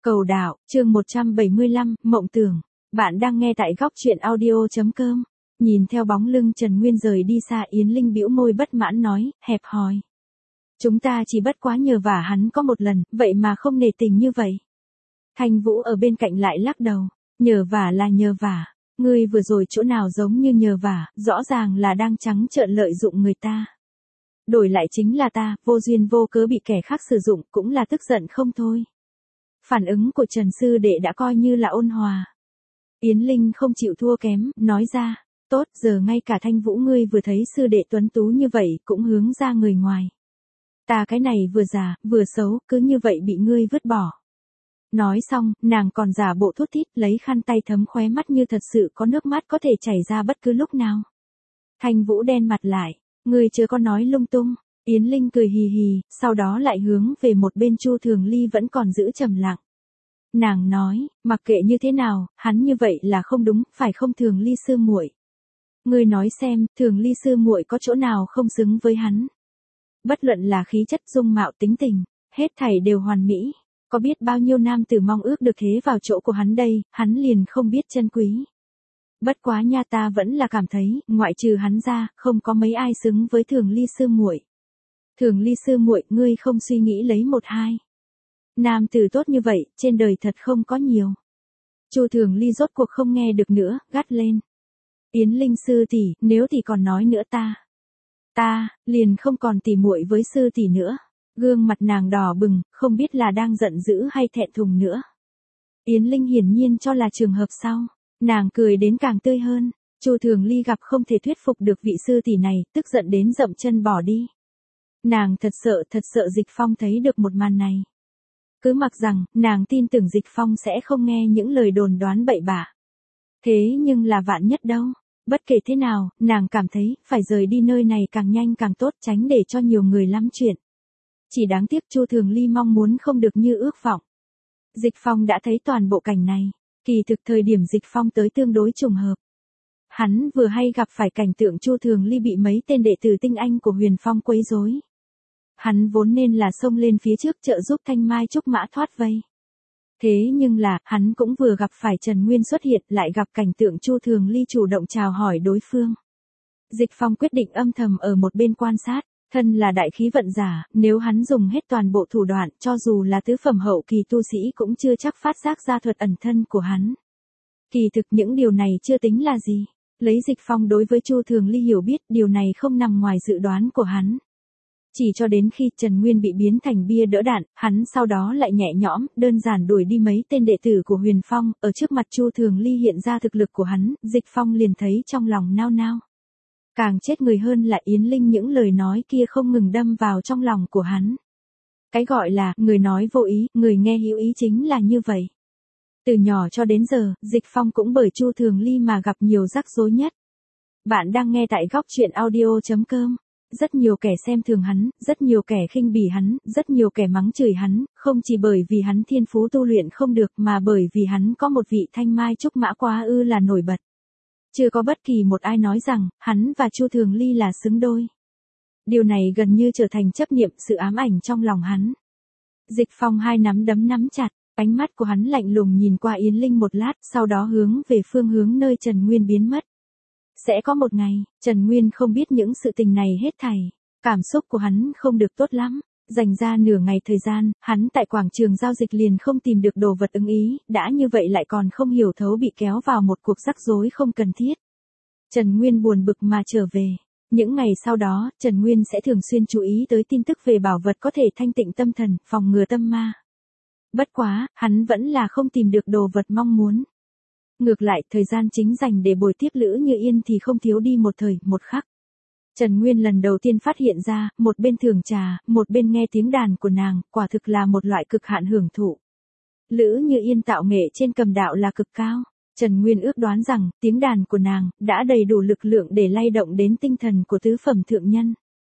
Cầu đạo, chương 175, Mộng tưởng. Bạn đang nghe tại góc truyện audio.com. Nhìn theo bóng lưng Trần Nguyên rời đi xa, Yến Linh bĩu môi bất mãn nói, hẹp hòi. Chúng ta chỉ bất quá nhờ vả hắn có một lần, vậy mà không nể tình như vậy. Thanh Vũ ở bên cạnh lại lắc đầu, nhờ vả là nhờ vả. Ngươi vừa rồi chỗ nào giống như nhờ vả, rõ ràng là đang trắng trợn lợi dụng người ta. Đổi lại chính là ta, vô duyên vô cớ bị kẻ khác sử dụng, cũng là tức giận không thôi. Phản ứng của Trần Sư Đệ đã coi như là ôn hòa. Yến Linh không chịu thua kém, nói ra, tốt, giờ ngay cả Thanh Vũ ngươi vừa thấy Sư Đệ tuấn tú như vậy cũng hướng ra người ngoài. Ta cái này vừa già, vừa xấu, cứ như vậy bị ngươi vứt bỏ. Nói xong, nàng còn giả bộ thút thít, lấy khăn tay thấm khóe mắt như thật sự có nước mắt có thể chảy ra bất cứ lúc nào. Thanh Vũ đen mặt lại, ngươi chưa có nói lung tung. Yến Linh cười hì hì, sau đó lại hướng về một bên Chu Thường Ly vẫn còn giữ trầm lặng. Nàng nói, mặc kệ như thế nào, hắn như vậy là không đúng, phải không Thường Ly sư muội? Ngươi nói xem, Thường Ly sư muội có chỗ nào không xứng với hắn? Bất luận là khí chất, dung mạo, tính tình, hết thảy đều hoàn mỹ. Có biết bao nhiêu nam tử mong ước được thế vào chỗ của hắn đây, hắn liền không biết trân quý. Bất quá nha, ta vẫn là cảm thấy, ngoại trừ hắn ra, không có mấy ai xứng với Thường Ly sư muội. Thường Ly sư muội, ngươi không suy nghĩ lấy một hai. Nam tử tốt như vậy, trên đời thật không có nhiều. Chu Thường Ly rốt cuộc không nghe được nữa, gắt lên. Yến Linh sư tỷ, nếu tỷ còn nói nữa ta liền không còn tỉ muội với sư tỷ nữa. Gương mặt nàng đỏ bừng, không biết là đang giận dữ hay thẹn thùng nữa. Yến Linh hiển nhiên cho là trường hợp sau, nàng cười đến càng tươi hơn. Chu Thường Ly gặp không thể thuyết phục được vị sư tỷ này, tức giận đến dậm chân bỏ đi. Nàng thật sợ Dịch Phong thấy được một màn này. Cứ mặc rằng, nàng tin tưởng Dịch Phong sẽ không nghe những lời đồn đoán bậy bạ. Thế nhưng là vạn nhất đâu. Bất kể thế nào, nàng cảm thấy, phải rời đi nơi này càng nhanh càng tốt, tránh để cho nhiều người lắm chuyện. Chỉ đáng tiếc Chu Thường Ly mong muốn không được như ước vọng. Dịch Phong đã thấy toàn bộ cảnh này. Kỳ thực thời điểm Dịch Phong tới tương đối trùng hợp. Hắn vừa hay gặp phải cảnh tượng Chu Thường Ly bị mấy tên đệ tử tinh anh của Huyền Phong quấy rối. Hắn vốn nên là xông lên phía trước trợ giúp Thanh Mai Trúc Mã thoát vây. Thế nhưng là, hắn cũng vừa gặp phải Trần Nguyên xuất hiện, lại gặp cảnh tượng Chu Thường Ly chủ động chào hỏi đối phương. Dịch Phong quyết định âm thầm ở một bên quan sát, thân là đại khí vận giả, nếu hắn dùng hết toàn bộ thủ đoạn, cho dù là tứ phẩm hậu kỳ tu sĩ cũng chưa chắc phát giác ra thuật ẩn thân của hắn. Kỳ thực những điều này chưa tính là gì. Lấy Dịch Phong đối với Chu Thường Ly hiểu biết, điều này không nằm ngoài dự đoán của hắn. Chỉ cho đến khi Trần Nguyên bị biến thành bia đỡ đạn, hắn sau đó lại nhẹ nhõm, đơn giản đuổi đi mấy tên đệ tử của Huyền Phong, ở trước mặt Chu Thường Ly hiện ra thực lực của hắn, Dịch Phong liền thấy trong lòng nao nao. Càng chết người hơn là Yến Linh những lời nói kia không ngừng đâm vào trong lòng của hắn. Cái gọi là, người nói vô ý, người nghe hữu ý chính là như vậy. Từ nhỏ cho đến giờ, Dịch Phong cũng bởi Chu Thường Ly mà gặp nhiều rắc rối nhất. Bạn đang nghe tại góc truyện audio.com. Rất nhiều kẻ xem thường hắn, rất nhiều kẻ khinh bỉ hắn, rất nhiều kẻ mắng chửi hắn, không chỉ bởi vì hắn thiên phú tu luyện không được mà bởi vì hắn có một vị Thanh Mai Trúc Mã quá ư là nổi bật. Chưa có bất kỳ một ai nói rằng, hắn và Chu Thường Ly là xứng đôi. Điều này gần như trở thành chấp niệm, sự ám ảnh trong lòng hắn. Dịch Phong hai nắm đấm nắm chặt, ánh mắt của hắn lạnh lùng nhìn qua Yến Linh một lát, sau đó hướng về phương hướng nơi Trần Nguyên biến mất. Sẽ có một ngày, Trần Nguyên không biết những sự tình này hết thảy. Cảm xúc của hắn không được tốt lắm. Dành ra nửa ngày thời gian, hắn tại quảng trường giao dịch liền không tìm được đồ vật ưng ý, đã như vậy lại còn không hiểu thấu bị kéo vào một cuộc rắc rối không cần thiết. Trần Nguyên buồn bực mà trở về. Những ngày sau đó, Trần Nguyên sẽ thường xuyên chú ý tới tin tức về bảo vật có thể thanh tịnh tâm thần, phòng ngừa tâm ma. Bất quá, hắn vẫn là không tìm được đồ vật mong muốn. Ngược lại, thời gian chính dành để bồi tiếp Lữ Như Yên thì không thiếu đi một thời, một khắc. Trần Nguyên lần đầu tiên phát hiện ra, một bên thưởng trà, một bên nghe tiếng đàn của nàng, quả thực là một loại cực hạn hưởng thụ. Lữ Như Yên tạo nghệ trên cầm đạo là cực cao. Trần Nguyên ước đoán rằng, tiếng đàn của nàng, đã đầy đủ lực lượng để lay động đến tinh thần của tứ phẩm thượng nhân.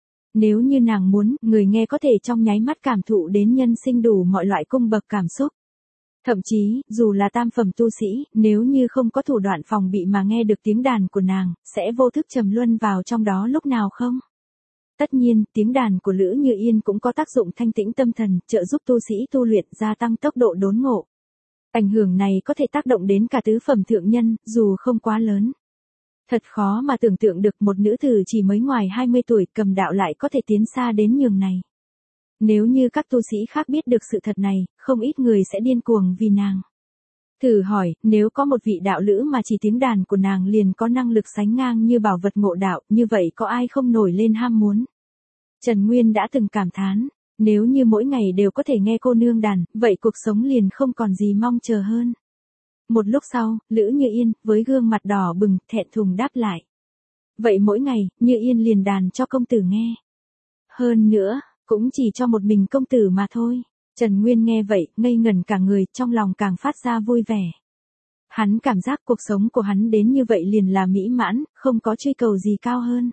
Nếu như nàng muốn, người nghe có thể trong nháy mắt cảm thụ đến nhân sinh đủ mọi loại cung bậc cảm xúc. Thậm chí, dù là tam phẩm tu sĩ, nếu như không có thủ đoạn phòng bị mà nghe được tiếng đàn của nàng, sẽ vô thức trầm luân vào trong đó lúc nào không? Tất nhiên, tiếng đàn của Lữ Như Yên cũng có tác dụng thanh tĩnh tâm thần, trợ giúp tu sĩ tu luyện gia tăng tốc độ đốn ngộ. Ảnh hưởng này có thể tác động đến cả tứ phẩm thượng nhân, dù không quá lớn. Thật khó mà tưởng tượng được một nữ tử chỉ mới ngoài 20 tuổi cầm đạo lại có thể tiến xa đến nhường này. Nếu như các tu sĩ khác biết được sự thật này, không ít người sẽ điên cuồng vì nàng. Thử hỏi, nếu có một vị đạo lữ mà chỉ tiếng đàn của nàng liền có năng lực sánh ngang như bảo vật ngộ đạo, như vậy có ai không nổi lên ham muốn? Trần Nguyên đã từng cảm thán, nếu như mỗi ngày đều có thể nghe cô nương đàn, vậy cuộc sống liền không còn gì mong chờ hơn. Một lúc sau, Lữ Như Yên, với gương mặt đỏ bừng, thẹn thùng đáp lại. Vậy mỗi ngày, Như Yên liền đàn cho công tử nghe. Hơn nữa, cũng chỉ cho một mình công tử mà thôi. Trần Nguyên nghe vậy, ngây ngẩn cả người, trong lòng càng phát ra vui vẻ. Hắn cảm giác cuộc sống của hắn đến như vậy liền là mỹ mãn, không có truy cầu gì cao hơn.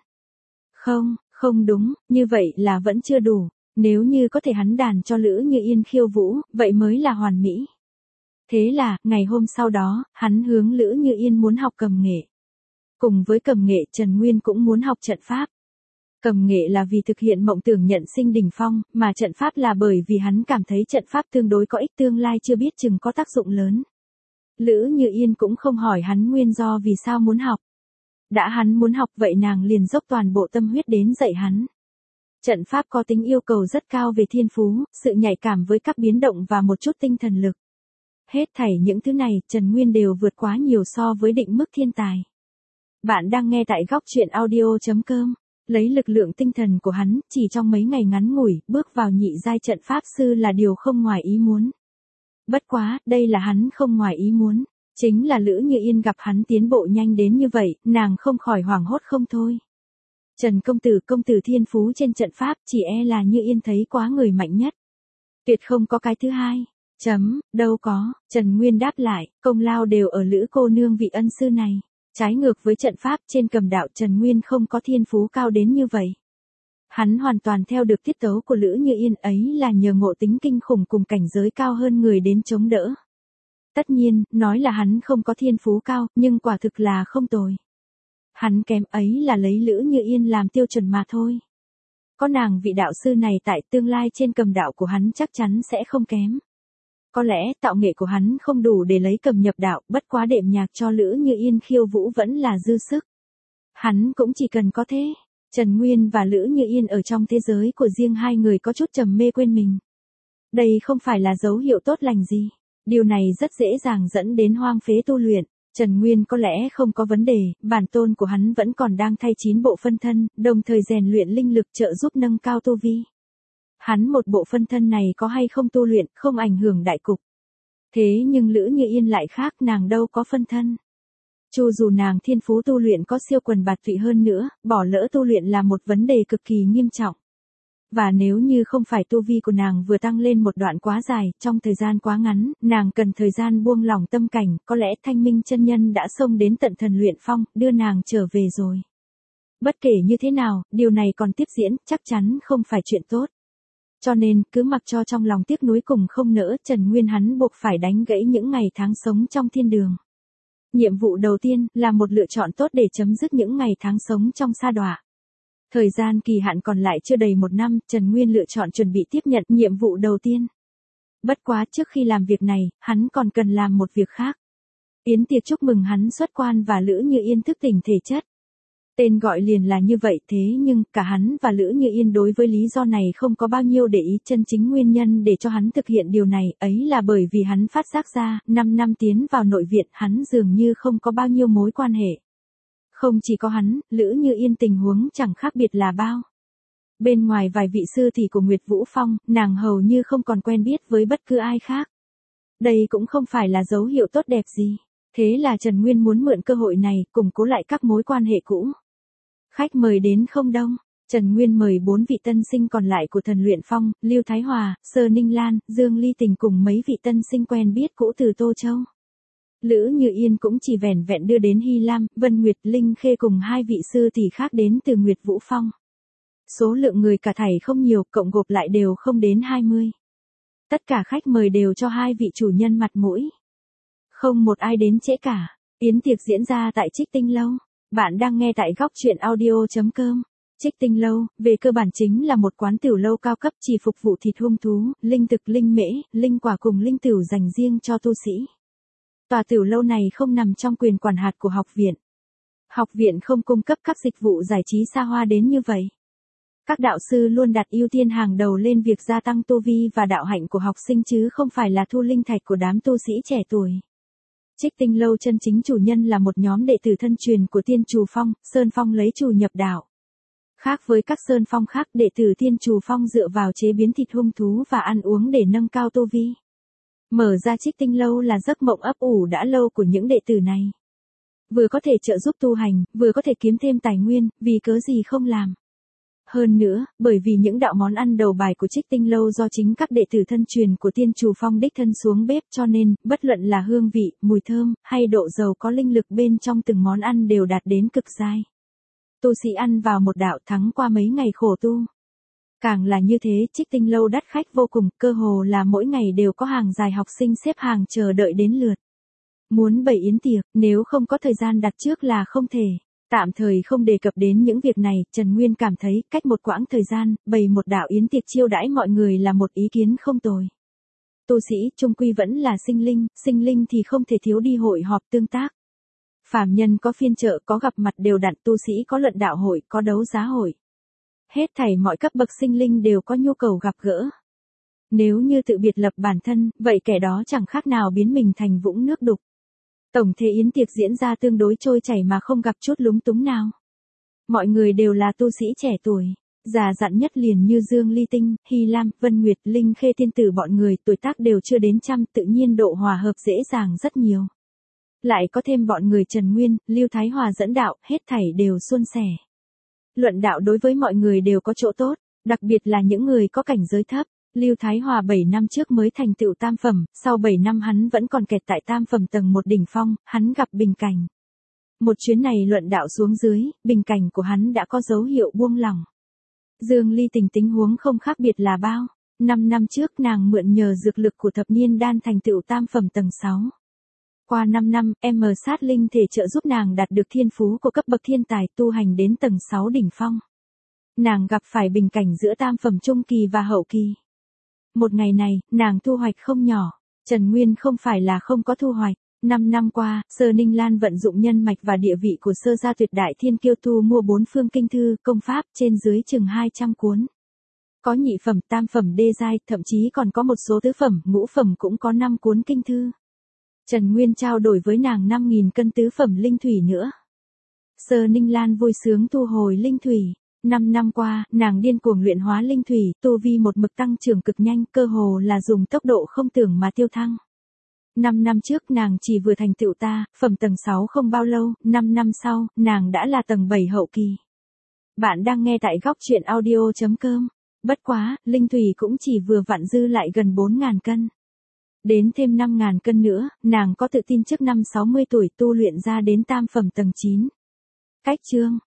Không đúng, như vậy là vẫn chưa đủ. Nếu như có thể hắn đàn cho Lữ Như Yên khiêu vũ, vậy mới là hoàn mỹ. Thế là, ngày hôm sau đó, hắn hướng Lữ Như Yên muốn học cầm nghệ. Cùng với cầm nghệ, Trần Nguyên cũng muốn học trận pháp. Cầm nghệ là vì thực hiện mộng tưởng nhận sinh đỉnh phong, mà trận pháp là bởi vì hắn cảm thấy trận pháp tương đối có ích tương lai chưa biết chừng có tác dụng lớn. Lữ Như Yên cũng không hỏi hắn nguyên do vì sao muốn học. Đã hắn muốn học vậy nàng liền dốc toàn bộ tâm huyết đến dạy hắn. Trận pháp có tính yêu cầu rất cao về thiên phú, sự nhạy cảm với các biến động và một chút tinh thần lực. Hết thảy những thứ này, Trần Nguyên đều vượt quá nhiều so với định mức thiên tài. Bạn đang nghe tại góc truyện audio.com. Lấy lực lượng tinh thần của hắn, chỉ trong mấy ngày ngắn ngủi, bước vào nhị giai trận pháp sư là điều không ngoài ý muốn. Bất quá, đây là hắn không ngoài ý muốn. Chính là Lữ Như Yên gặp hắn tiến bộ nhanh đến như vậy, nàng không khỏi hoảng hốt không thôi. Trần công tử thiên phú trên trận pháp, chỉ e là Như Yên thấy quá người mạnh nhất. Tuyệt không có cái thứ hai. Đâu có, Trần Nguyên đáp lại, công lao đều ở Lữ cô nương vị ân sư này. Trái ngược với trận pháp trên cầm đạo, Trần Nguyên không có thiên phú cao đến như vậy. Hắn hoàn toàn theo được tiết tấu của Lữ Như Yên, ấy là nhờ ngộ tính kinh khủng cùng cảnh giới cao hơn người đến chống đỡ. Tất nhiên, nói là hắn không có thiên phú cao, nhưng quả thực là không tồi. Hắn kém ấy là lấy Lữ Như Yên làm tiêu chuẩn mà thôi. Có nàng vị đạo sư này tại, tương lai trên cầm đạo của hắn chắc chắn sẽ không kém. Có lẽ tạo nghệ của hắn không đủ để lấy cầm nhập đạo, bất quá đệm nhạc cho Lữ Như Yên khiêu vũ vẫn là dư sức. Hắn cũng chỉ cần có thế. Trần Nguyên và Lữ Như Yên ở trong thế giới của riêng hai người có chút trầm mê quên mình. Đây không phải là dấu hiệu tốt lành gì. Điều này rất dễ dàng dẫn đến hoang phế tu luyện. Trần Nguyên có lẽ không có vấn đề, bản tôn của hắn vẫn còn đang thay 9 bộ phân thân, đồng thời rèn luyện linh lực trợ giúp nâng cao tu vi. Hắn một bộ phân thân này có hay không tu luyện, không ảnh hưởng đại cục. Thế nhưng Lữ Như Yên lại khác, nàng đâu có phân thân. Cho dù nàng thiên phú tu luyện có siêu quần bạt tụy hơn nữa, bỏ lỡ tu luyện là một vấn đề cực kỳ nghiêm trọng. Và nếu như không phải tu vi của nàng vừa tăng lên một đoạn quá dài, trong thời gian quá ngắn, nàng cần thời gian buông lỏng tâm cảnh, có lẽ Thanh Minh chân nhân đã xông đến tận thần luyện phong, đưa nàng trở về rồi. Bất kể như thế nào, điều này còn tiếp diễn, chắc chắn không phải chuyện tốt. Cho nên, cứ mặc cho trong lòng tiếc nuối cùng không nỡ, Trần Nguyên hắn buộc phải đánh gãy những ngày tháng sống trong thiên đường. Nhiệm vụ đầu tiên, là một lựa chọn tốt để chấm dứt những ngày tháng sống trong sa đọa. Thời gian kỳ hạn còn lại chưa đầy 1 năm, Trần Nguyên lựa chọn chuẩn bị tiếp nhận nhiệm vụ đầu tiên. Bất quá trước khi làm việc này, hắn còn cần làm một việc khác. Yến tiệc chúc mừng hắn xuất quan và Lữ Như Yên thức tỉnh thể chất. Tên gọi liền là như vậy, thế nhưng cả hắn và Lữ Như Yên đối với lý do này không có bao nhiêu để ý. Chân chính nguyên nhân để cho hắn thực hiện điều này ấy là bởi vì hắn phát giác ra, 5 năm tiến vào nội viện hắn dường như không có bao nhiêu mối quan hệ. Không chỉ có hắn, Lữ Như Yên tình huống chẳng khác biệt là bao. Bên ngoài vài vị sư thì của Nguyệt Vũ Phong, nàng hầu như không còn quen biết với bất cứ ai khác. Đây cũng không phải là dấu hiệu tốt đẹp gì. Thế là Trần Nguyên muốn mượn cơ hội này, củng cố lại các mối quan hệ cũ. Khách mời đến không đông, Trần Nguyên mời 4 vị tân sinh còn lại của thần luyện phong, Lưu Thái Hòa, Sơ Ninh Lan, Dương Ly Tình cùng mấy vị tân sinh quen biết cũ từ Tô Châu. Lữ Như Yên cũng chỉ vẻn vẹn đưa đến Hy Lam, Vân Nguyệt, Linh Khê cùng 2 vị sư tỷ khác đến từ Nguyệt Vũ Phong. Số lượng người cả thảy không nhiều, cộng gộp lại đều không đến 20. Tất cả khách mời đều cho 2 vị chủ nhân mặt mũi. Không một ai đến trễ cả. Yến tiệc diễn ra tại Trích Tinh Lâu. Bạn đang nghe tại góc truyện audio.com. Trích Tinh Lâu, về cơ bản chính là một quán tiểu lâu cao cấp chỉ phục vụ thịt hung thú, linh thực, linh mễ, linh quả cùng linh tửu dành riêng cho tu sĩ. Tòa tiểu lâu này không nằm trong quyền quản hạt của học viện. Học viện không cung cấp các dịch vụ giải trí xa hoa đến như vậy. Các đạo sư luôn đặt ưu tiên hàng đầu lên việc gia tăng tu vi và đạo hạnh của học sinh chứ không phải là thu linh thạch của đám tu sĩ trẻ tuổi. Trích Tinh Lâu chân chính chủ nhân là một nhóm đệ tử thân truyền của Tiên Trù Phong, Sơn Phong lấy trù nhập đạo. Khác với các Sơn Phong khác, đệ tử Tiên Trù Phong dựa vào chế biến thịt hung thú và ăn uống để nâng cao tu vi. Mở ra Trích Tinh Lâu là giấc mộng ấp ủ đã lâu của những đệ tử này. Vừa có thể trợ giúp tu hành, vừa có thể kiếm thêm tài nguyên, vì cớ gì không làm. Hơn nữa, bởi vì những đạo món ăn đầu bài của Trích Tinh Lâu do chính các đệ tử thân truyền của Tiên Trù Phong đích thân xuống bếp cho nên, bất luận là hương vị, mùi thơm, hay độ giàu có linh lực bên trong từng món ăn đều đạt đến cực giai. Tu sĩ ăn vào một đạo thắng qua mấy ngày khổ tu. Càng là như thế, Trích Tinh Lâu đắt khách vô cùng, cơ hồ là mỗi ngày đều có hàng dài học sinh xếp hàng chờ đợi đến lượt. Muốn bày yến tiệc, nếu không có thời gian đặt trước là không thể. Tạm thời không đề cập đến những việc này, Trần Nguyên cảm thấy cách một quãng thời gian, bày một đạo yến tiệc chiêu đãi mọi người là một ý kiến không tồi. Tu sĩ chung quy vẫn là sinh linh thì không thể thiếu đi hội họp tương tác. Phàm nhân có phiên chợ, có gặp mặt đều đặn, tu sĩ có luận đạo hội, có đấu giá hội. Hết thảy mọi cấp bậc sinh linh đều có nhu cầu gặp gỡ. Nếu như tự biệt lập bản thân, vậy kẻ đó chẳng khác nào biến mình thành vũng nước đục. Tổng thể yến tiệc diễn ra tương đối trôi chảy mà không gặp chút lúng túng nào. Mọi người đều là tu sĩ trẻ tuổi, già dặn nhất liền như Dương Ly Tinh, Hy Lam, Vân Nguyệt, Linh Khê tiên tử, bọn người tuổi tác đều chưa đến trăm, tự nhiên độ hòa hợp dễ dàng rất nhiều. Lại có thêm bọn người Trần Nguyên, Lưu Thái Hòa dẫn đạo, hết thảy đều suôn sẻ. Luận đạo đối với mọi người đều có chỗ tốt, đặc biệt là những người có cảnh giới thấp. Lưu Thái Hòa 7 năm trước mới thành tựu tam phẩm, sau 7 năm hắn vẫn còn kẹt tại tam phẩm tầng 1 đỉnh phong, hắn gặp bình cảnh. Một chuyến này luận đạo xuống dưới, bình cảnh của hắn đã có dấu hiệu buông lỏng. Dương Ly tình huống không khác biệt là bao. 5 năm trước nàng mượn nhờ dược lực của thập niên đan thành tựu tam phẩm tầng 6. Qua 5 năm, sát linh thể trợ giúp nàng đạt được thiên phú của cấp bậc thiên tài, tu hành đến tầng 6 đỉnh phong. Nàng gặp phải bình cảnh giữa tam phẩm trung kỳ và hậu kỳ. Một ngày này, nàng thu hoạch không nhỏ. Trần Nguyên không phải là không có thu hoạch. 5 năm qua, Sơ Ninh Lan vận dụng nhân mạch và địa vị của Sơ gia tuyệt đại thiên kiêu thu mua 4 phương kinh thư, công pháp, trên dưới chừng 200 cuốn. Có nhị phẩm, tam phẩm đê giai, thậm chí còn có một số tứ phẩm, ngũ phẩm cũng có 5 cuốn kinh thư. Trần Nguyên trao đổi với nàng 5.000 cân tứ phẩm linh thủy nữa. Sơ Ninh Lan vui sướng thu hồi linh thủy. 5 năm qua, nàng điên cuồng luyện hóa linh thủy, tu vi một mực tăng trưởng cực nhanh, cơ hồ là dùng tốc độ không tưởng mà tiêu thăng. 5 năm trước nàng chỉ vừa thành tựu phẩm tầng 6 không bao lâu, 5 năm sau, nàng đã là tầng 7 hậu kỳ. Bạn đang nghe tại góc truyện audio.com. Bất quá, linh thủy cũng chỉ vừa vặn dư lại gần 4.000 cân. Đến thêm 5.000 cân nữa, nàng có tự tin trước năm 60 tuổi tu luyện ra đến tam phẩm tầng 9. Cách chương